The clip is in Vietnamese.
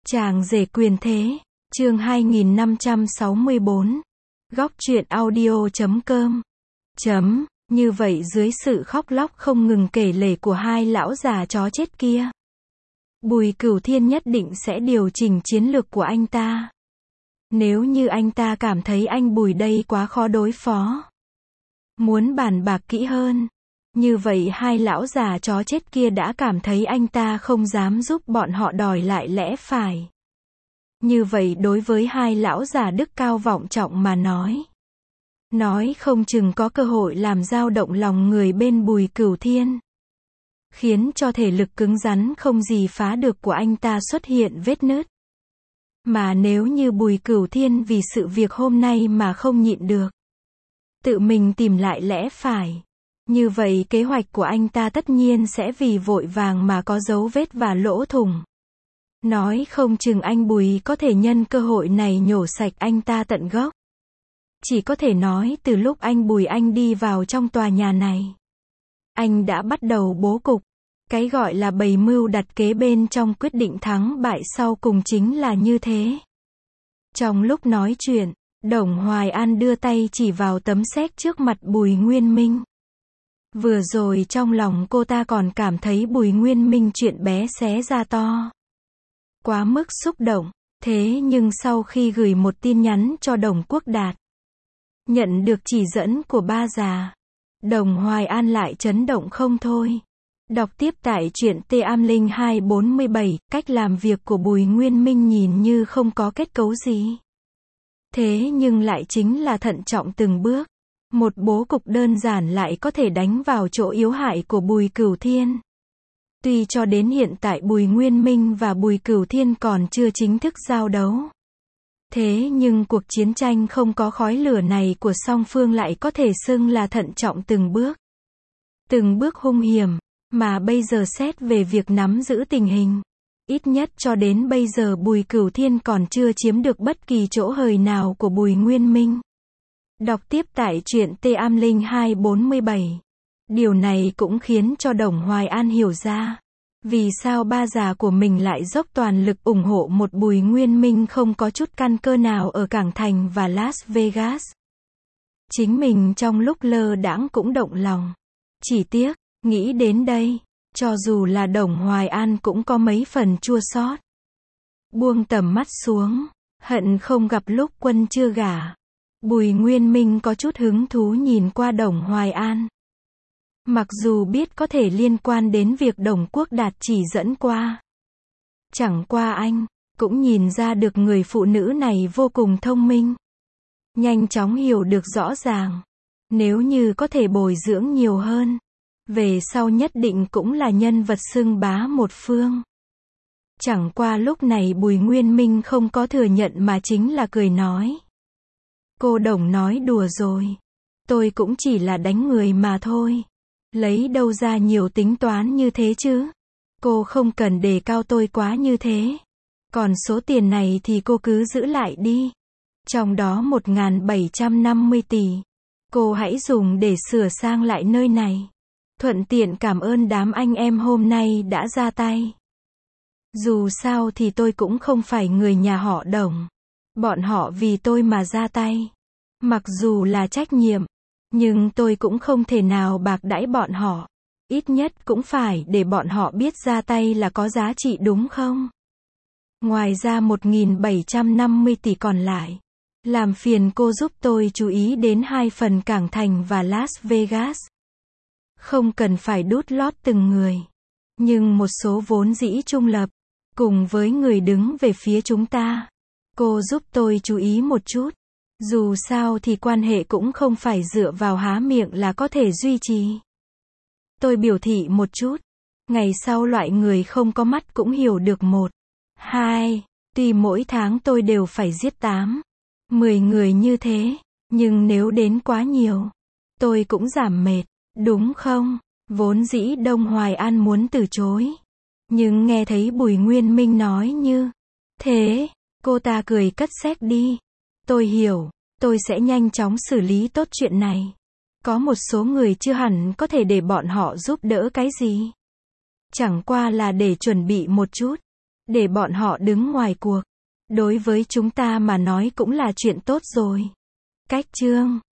Chàng rể quyền thế, chương 2564. Góc truyện audio.com. Như vậy dưới sự khóc lóc không ngừng kể lể của hai lão già chó chết kia, Bùi Cửu Thiên nhất định sẽ điều chỉnh chiến lược của anh ta. Nếu như anh ta cảm thấy anh Bùi đây quá khó đối phó, muốn bàn bạc kỹ hơn, như vậy hai lão già chó chết kia đã cảm thấy anh ta không dám giúp bọn họ đòi lại lẽ phải. Như vậy đối với hai lão già đức cao vọng trọng mà nói không chừng có cơ hội làm dao động lòng người bên Bùi Cửu Thiên, khiến cho thể lực cứng rắn không gì phá được của anh ta xuất hiện vết nứt. Mà nếu như Bùi Cửu Thiên vì sự việc hôm nay mà không nhịn được, tự mình tìm lại lẽ phải, như vậy kế hoạch của anh ta tất nhiên sẽ vì vội vàng mà có dấu vết và lỗ thủng. Nói không chừng anh Bùi có thể nhân cơ hội này nhổ sạch anh ta tận gốc. Chỉ có thể nói từ lúc anh Bùi anh đi vào trong tòa nhà này, anh đã bắt đầu bố cục. Cái gọi là bày mưu đặt kế bên trong quyết định thắng bại sau cùng chính là như thế. Trong lúc nói chuyện, Đồng Hoài An đưa tay chỉ vào tấm séc trước mặt Bùi Nguyên Minh. Vừa rồi trong lòng cô ta còn cảm thấy Bùi Nguyên Minh chuyện bé xé ra to, quá mức xúc động. Thế nhưng sau khi gửi một tin nhắn cho Đồng Quốc Đạt, nhận được chỉ dẫn của ba già, Đồng Hoài An lại chấn động không thôi. Đọc tiếp tại truyện T-Am-Linh 247, cách làm việc của Bùi Nguyên Minh nhìn như không có kết cấu gì. Thế nhưng lại chính là thận trọng từng bước. Một bố cục đơn giản lại có thể đánh vào chỗ yếu hại của Bùi Cửu Thiên. Tuy cho đến hiện tại Bùi Nguyên Minh và Bùi Cửu Thiên còn chưa chính thức giao đấu, thế nhưng cuộc chiến tranh không có khói lửa này của song phương lại có thể xưng là thận trọng từng bước hung hiểm. Mà bây giờ xét về việc nắm giữ tình hình, ít nhất cho đến bây giờ Bùi Cửu Thiên còn chưa chiếm được bất kỳ chỗ hời nào của Bùi Nguyên Minh. Đọc tiếp tại truyện T-Am-Linh 247. Điều này cũng khiến cho Đồng Hoài An hiểu ra, vì sao ba già của mình lại dốc toàn lực ủng hộ một Bùi Nguyên Minh không có chút căn cơ nào ở Cảng Thành và Las Vegas. Chính mình trong lúc lơ đãng cũng động lòng. Chỉ tiếc, nghĩ đến đây, cho dù là Đồng Hoài An cũng có mấy phần chua xót. Buông tầm mắt xuống, hận không gặp lúc quân chưa gả. Bùi Nguyên Minh có chút hứng thú nhìn qua Đồng Hoài An. Mặc dù biết có thể liên quan đến việc Đồng Quốc Đạt chỉ dẫn qua. Chẳng qua anh cũng nhìn ra được người phụ nữ này vô cùng thông minh, nhanh chóng hiểu được rõ ràng. Nếu như có thể bồi dưỡng nhiều hơn, về sau nhất định cũng là nhân vật xưng bá một phương. Chẳng qua lúc này Bùi Nguyên Minh không có thừa nhận mà chính là cười nói. Cô Đồng nói đùa rồi. Tôi cũng chỉ là đánh người mà thôi. Lấy đâu ra nhiều tính toán như thế chứ. Cô không cần đề cao tôi quá như thế. Còn số tiền này thì cô cứ giữ lại đi. Trong đó 1.750 tỷ. Cô hãy dùng để sửa sang lại nơi này. Thuận tiện cảm ơn đám anh em hôm nay đã ra tay. Dù sao thì tôi cũng không phải người nhà họ Đồng. Bọn họ vì tôi mà ra tay. Mặc dù là trách nhiệm, nhưng tôi cũng không thể nào bạc đãi bọn họ. Ít nhất cũng phải để bọn họ biết ra tay là có giá trị đúng không? Ngoài ra 1.750 tỷ còn lại, làm phiền cô giúp tôi chú ý đến hai phần Cảng Thành và Las Vegas. Không cần phải đút lót từng người, nhưng một số vốn dĩ trung lập, cùng với người đứng về phía chúng ta. Cô giúp tôi chú ý một chút. Dù sao thì quan hệ cũng không phải dựa vào há miệng là có thể duy trì. Tôi biểu thị một chút. Ngày sau loại người không có mắt cũng hiểu được 1, 2. Tuy mỗi tháng tôi đều phải giết 8, 10 người như thế, nhưng nếu đến quá nhiều, tôi cũng giảm mệt. Đúng không? Vốn dĩ Đồng Hoài An muốn từ chối, nhưng nghe thấy Bùi Nguyên Minh nói như thế, cô ta cười cất séc đi. Tôi hiểu, tôi sẽ nhanh chóng xử lý tốt chuyện này. Có một số người chưa hẳn có thể để bọn họ giúp đỡ cái gì. Chẳng qua là để chuẩn bị một chút. Để bọn họ đứng ngoài cuộc. Đối với chúng ta mà nói cũng là chuyện tốt rồi. Cách chương